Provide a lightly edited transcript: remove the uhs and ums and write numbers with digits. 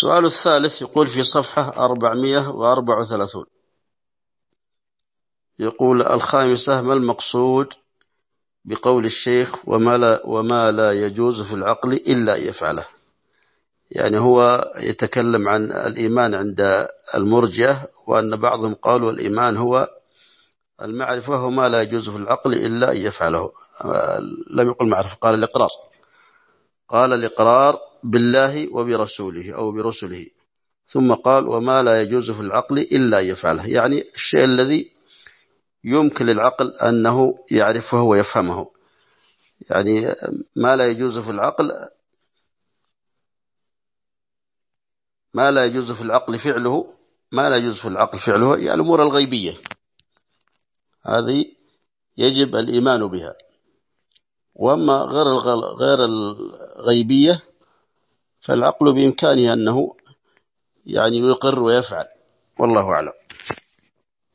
السؤال الثالث يقول في صفحة 434، يقول الخامسة: ما المقصود بقول الشيخ وما لا يجوز في العقل إلا يفعله؟ يعني هو يتكلم عن الإيمان عند المرجئة، وأن بعضهم قالوا الإيمان هو المعرفة وما لا يجوز في العقل إلا أن يفعله. لم يقل معرفة، قال الإقرار، قال الإقرار بالله وبرسوله أو برسله، ثم قال وما لا يجوز في العقل إلا أن يفعله، يعني الشيء الذي يمكن للعقل أنه يعرفه ويفهمه. يعني ما لا يجوز في العقل، ما لا يجوز في العقل فعله، ما لا يجوز في العقل فعله، يعني الأمور الغيبية هذه يجب الإيمان بها. وأما غير الغيبية فالعقل بإمكانه أنه يعني يقر ويفعل، والله أعلم.